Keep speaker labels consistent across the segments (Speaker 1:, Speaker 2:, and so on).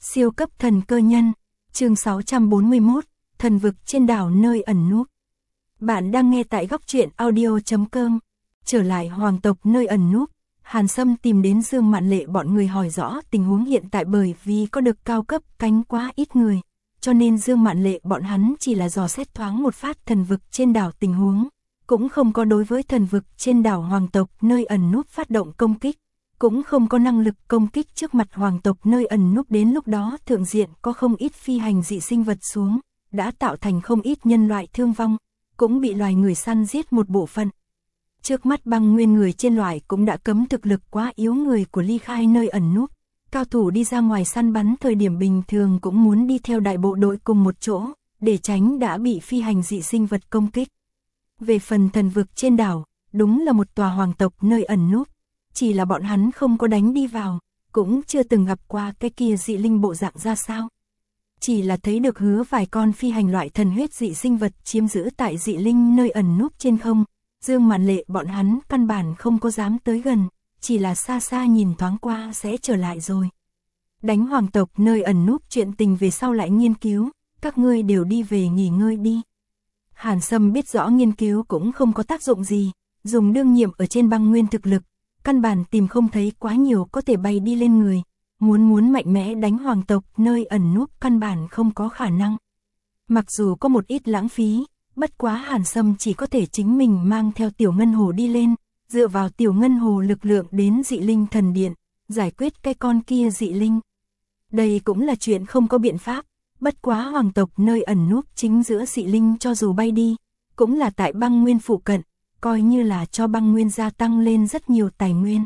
Speaker 1: Siêu cấp thần cơ nhân, chương 641, thần vực trên đảo nơi ẩn núp. Bạn đang nghe tại góc truyện audio.com. Trở lại hoàng tộc nơi ẩn núp, Hàn Sâm tìm đến Dương Mạn Lệ bọn người hỏi rõ tình huống hiện tại, bởi vì có được cao cấp cánh quá ít người, cho nên Dương Mạn Lệ bọn hắn chỉ là dò xét thoáng một phát thần vực trên đảo tình huống, cũng không có đối với thần vực trên đảo hoàng tộc nơi ẩn núp phát động công kích, cũng không có năng lực công kích trước mặt hoàng tộc nơi ẩn núp. Đến lúc đó thượng diện có không ít phi hành dị sinh vật xuống, đã tạo thành không ít nhân loại thương vong, cũng bị loài người săn giết một bộ phận. Trước mắt băng nguyên người trên loại cũng đã cấm thực lực quá yếu người của ly khai nơi ẩn núp. Cao thủ đi ra ngoài săn bắn thời điểm bình thường cũng muốn đi theo đại bộ đội cùng một chỗ, để tránh đã bị phi hành dị sinh vật công kích. Về phần thần vực trên đảo, đúng là một tòa hoàng tộc nơi ẩn núp, chỉ là bọn hắn không có đánh đi vào, cũng chưa từng gặp qua cái kia dị linh bộ dạng ra sao. Chỉ là thấy được hứa vài con phi hành loại thần huyết dị sinh vật chiếm giữ tại dị linh nơi ẩn núp trên không. Dương Mạn Lệ bọn hắn căn bản không có dám tới gần, chỉ là xa xa nhìn thoáng qua sẽ trở lại rồi. Đánh hoàng tộc nơi ẩn núp chuyện tình về sau lại nghiên cứu, các ngươi đều đi về nghỉ ngơi đi. Hàn Sâm biết rõ nghiên cứu cũng không có tác dụng gì, dùng đương nhiệm ở trên băng nguyên thực lực, căn bản tìm không thấy quá nhiều có thể bay đi lên người, muốn mạnh mẽ đánh hoàng tộc nơi ẩn núp căn bản không có khả năng. Mặc dù có một ít lãng phí, bất quá Hàn Sâm chỉ có thể chính mình mang theo tiểu ngân hồ đi lên, dựa vào tiểu ngân hồ lực lượng đến dị linh thần điện, giải quyết cái con kia dị linh. Đây cũng là chuyện không có biện pháp, bất quá hoàng tộc nơi ẩn núp chính giữa dị linh cho dù bay đi, cũng là tại băng nguyên phụ cận, coi như là cho băng nguyên gia tăng lên rất nhiều tài nguyên.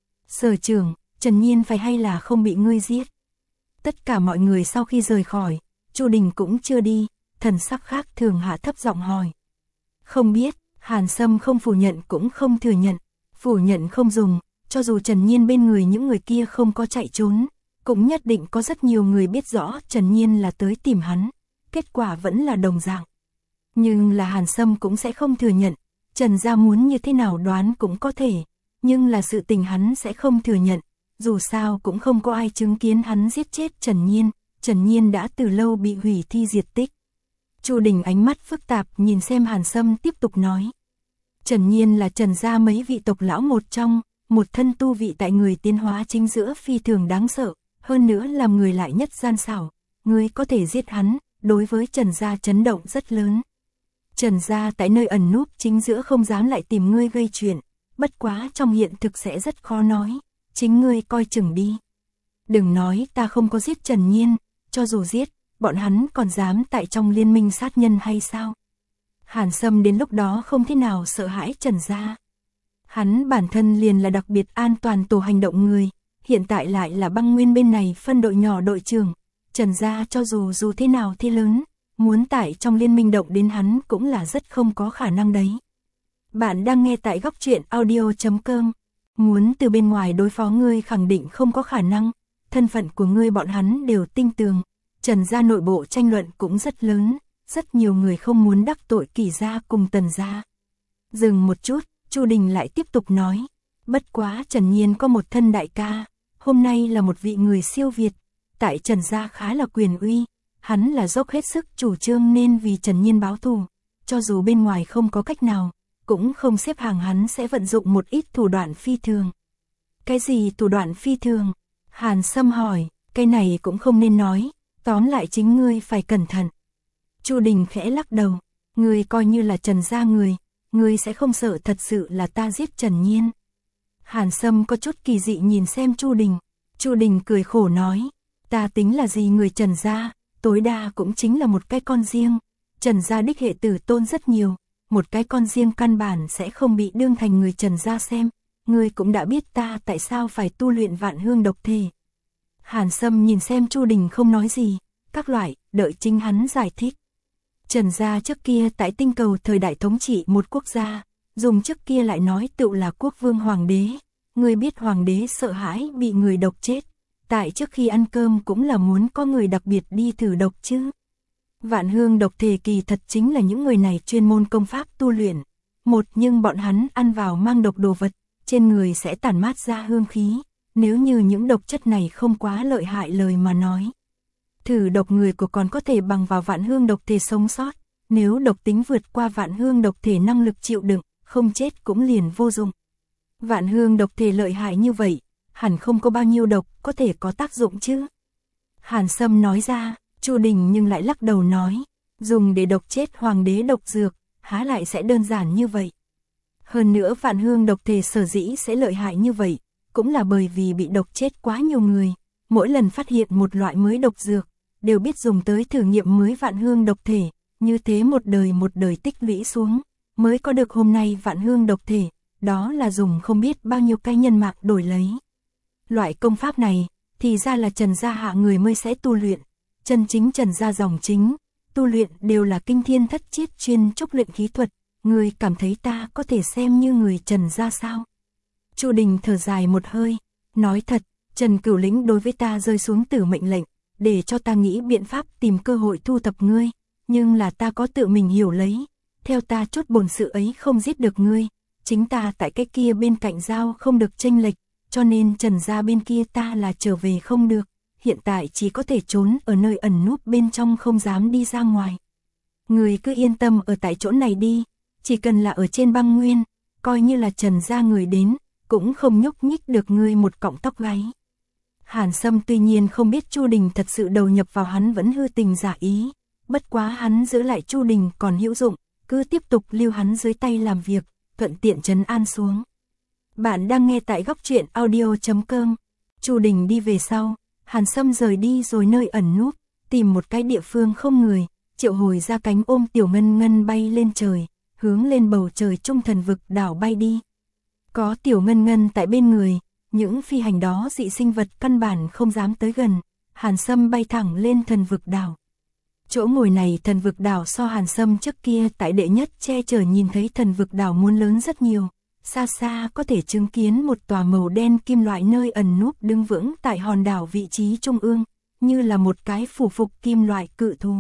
Speaker 1: Sở trưởng, Trần Nhiên phải hay là không bị ngươi giết? Tất cả mọi người sau khi rời khỏi, Chu Đình cũng chưa đi, thần sắc khác thường hạ thấp giọng hỏi. Không biết, Hàn Sâm không phủ nhận cũng không thừa nhận, phủ nhận không dùng, cho dù Trần Nhiên bên người những người kia không có chạy trốn, cũng nhất định có rất nhiều người biết rõ Trần Nhiên là tới tìm hắn, kết quả vẫn là đồng dạng. Nhưng là Hàn Sâm cũng sẽ không thừa nhận, Trần gia muốn như thế nào đoán cũng có thể, nhưng là sự tình hắn sẽ không thừa nhận, dù sao cũng không có ai chứng kiến hắn giết chết Trần Nhiên đã từ lâu bị hủy thi diệt tích. Chu Đình ánh mắt phức tạp nhìn xem Hàn Sâm tiếp tục nói. Trần Nhiên là Trần gia mấy vị tộc lão một trong, một thân tu vị tại người tiến hóa chính giữa phi thường đáng sợ, hơn nữa làm người lại nhất gian xảo, ngươi có thể giết hắn, đối với Trần gia chấn động rất lớn. Trần gia tại nơi ẩn núp chính giữa không dám lại tìm ngươi gây chuyện, bất quá trong hiện thực sẽ rất khó nói, chính ngươi coi chừng đi. Đừng nói ta không có giết Trần Nhiên, cho dù giết, bọn hắn còn dám tại trong liên minh sát nhân hay sao? Hàn Sâm đến lúc đó không thế nào sợ hãi Trần gia. Hắn bản thân liền là đặc biệt an toàn tổ hành động người, hiện tại lại là băng nguyên bên này phân đội nhỏ đội trưởng, Trần gia cho dù thế nào thế lớn, muốn tại trong liên minh động đến hắn cũng là rất không có khả năng đấy. Bạn đang nghe tại góc truyện audio.com. Muốn từ bên ngoài đối phó ngươi khẳng định không có khả năng, thân phận của ngươi bọn hắn đều tinh tường, Trần gia nội bộ tranh luận cũng rất lớn, rất nhiều người không muốn đắc tội Kỳ gia cùng Tần gia. Dừng một chút, Chu Đình lại tiếp tục nói, bất quá Trần Nhiên có một thân đại ca, hôm nay là một vị người siêu việt, tại Trần gia khá là quyền uy, hắn là dốc hết sức chủ trương nên vì Trần Nhiên báo thù, cho dù bên ngoài không có cách nào, cũng không xếp hàng hắn sẽ vận dụng một ít thủ đoạn phi thường. Cái gì thủ đoạn phi thường? Hàn Sâm hỏi, cái này cũng không nên nói, tóm lại chính ngươi phải cẩn thận. Chu Đình khẽ lắc đầu, ngươi coi như là Trần gia người, ngươi sẽ không sợ thật sự là ta giết Trần Nhiên. Hàn Sâm có chút kỳ dị nhìn xem Chu Đình cười khổ nói, ta tính là gì người Trần gia, tối đa cũng chính là một cái con riêng, Trần gia đích hệ tử tôn rất nhiều, một cái con riêng căn bản sẽ không bị đương thành người Trần gia xem, ngươi cũng đã biết ta tại sao phải tu luyện vạn hương độc thể. Hàn Sâm nhìn xem Chu Đình không nói gì, các loại, đợi chính hắn giải thích. Trần gia trước kia tại tinh cầu thời đại thống trị một quốc gia, dùng trước kia lại nói tựu là quốc vương hoàng đế, ngươi biết hoàng đế sợ hãi bị người độc chết, tại trước khi ăn cơm cũng là muốn có người đặc biệt đi thử độc chứ. Vạn hương độc thể kỳ thật chính là những người này chuyên môn công pháp tu luyện, nhưng bọn hắn ăn vào mang độc đồ vật, trên người sẽ tản mát ra hương khí, nếu như những độc chất này không quá lợi hại lời mà nói, Thử độc người của còn có thể bằng vào vạn hương độc thể sống sót, nếu độc tính vượt qua vạn hương độc thể năng lực chịu đựng, không chết cũng liền vô dụng. Vạn hương độc thể lợi hại như vậy, hẳn không có bao nhiêu độc có thể có tác dụng chứ. Hàn Sâm nói ra, Chu Đình nhưng lại lắc đầu nói, dùng để độc chết hoàng đế độc dược, há lại sẽ đơn giản như vậy. Hơn nữa vạn hương độc thể sở dĩ sẽ lợi hại như vậy, cũng là bởi vì bị độc chết quá nhiều người, mỗi lần phát hiện một loại mới độc dược, đều biết dùng tới thử nghiệm mới vạn hương độc thể, như thế một đời tích lũy xuống, mới có được hôm nay vạn hương độc thể, đó là dùng không biết bao nhiêu cái nhân mạng đổi lấy. Loại công pháp này, thì ra là Trần gia hạ người mới sẽ tu luyện, chân chính Trần gia dòng chính, tu luyện đều là kinh thiên thất chiết chuyên trúc luyện khí thuật, người cảm thấy ta có thể xem như người Trần gia sao? Chu Đình thở dài một hơi, nói thật, Trần Cửu Lĩnh đối với ta rơi xuống tử mệnh lệnh, để cho ta nghĩ biện pháp tìm cơ hội thu thập ngươi, nhưng là ta có tự mình hiểu lấy, theo ta chút bổn sự ấy không giết được ngươi, chính ta tại cái kia bên cạnh giao không được chênh lệch, cho nên Trần gia bên kia ta là trở về không được, hiện tại chỉ có thể trốn ở nơi ẩn núp bên trong không dám đi ra ngoài. Ngươi cứ yên tâm ở tại chỗ này đi, chỉ cần là ở trên băng nguyên, coi như là Trần gia người đến, cũng không nhúc nhích được ngươi một cọng tóc gáy. Hàn Sâm tuy nhiên không biết Chu Đình thật sự đầu nhập vào hắn vẫn hư tình giả ý, bất quá hắn giữ lại Chu Đình còn hữu dụng, cứ tiếp tục lưu hắn dưới tay làm việc, thuận tiện trấn an xuống. Bạn đang nghe tại góc truyện audio.com. Chu Đình đi về sau, Hàn Sâm rời đi rồi nơi ẩn núp, tìm một cái địa phương không người, triệu hồi ra cánh ôm Tiểu Ngân Ngân bay lên trời, hướng lên bầu trời trung thần vực đảo bay đi. Có Tiểu Ngân Ngân tại bên người, những phi hành đó dị sinh vật căn bản không dám tới gần, Hàn Sâm bay thẳng lên thần vực đảo. Chỗ ngồi này thần vực đảo so Hàn Sâm trước kia tại đệ nhất che chở nhìn thấy thần vực đảo muốn lớn rất nhiều, xa xa có thể chứng kiến một tòa màu đen kim loại nơi ẩn núp đứng vững tại hòn đảo vị trí trung ương, như là một cái phủ phục kim loại cự thú.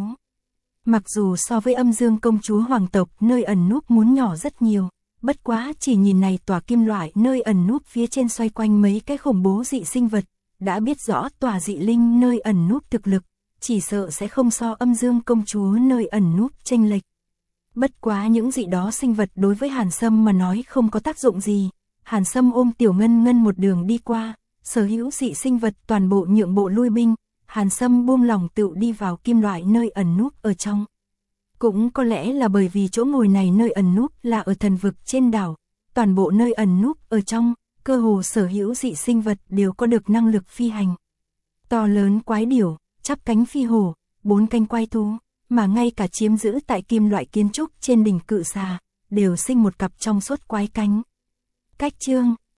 Speaker 1: Mặc dù so với Âm Dương công chúa hoàng tộc nơi ẩn núp muốn nhỏ rất nhiều, bất quá chỉ nhìn này tòa kim loại nơi ẩn núp phía trên xoay quanh mấy cái khủng bố dị sinh vật, đã biết rõ tòa dị linh nơi ẩn núp thực lực, chỉ sợ sẽ không so Âm Dương công chúa nơi ẩn núp chênh lệch. Bất quá những dị đó sinh vật đối với Hàn Sâm mà nói không có tác dụng gì, Hàn Sâm ôm Tiểu Ngân Ngân một đường đi qua, sở hữu dị sinh vật toàn bộ nhượng bộ lui binh, Hàn Sâm buông lòng tựu đi vào kim loại nơi ẩn núp ở trong. Cũng có lẽ là bởi vì chỗ ngồi này nơi ẩn núp là ở thần vực trên đảo, toàn bộ nơi ẩn núp ở trong, cơ hồ sở hữu dị sinh vật đều có được năng lực phi hành. To lớn quái điểu, chắp cánh phi hổ, 4 cánh quái thú, mà ngay cả chiếm giữ tại kim loại kiến trúc trên đỉnh cự xà, đều sinh một cặp trong suốt quái cánh. Cách chương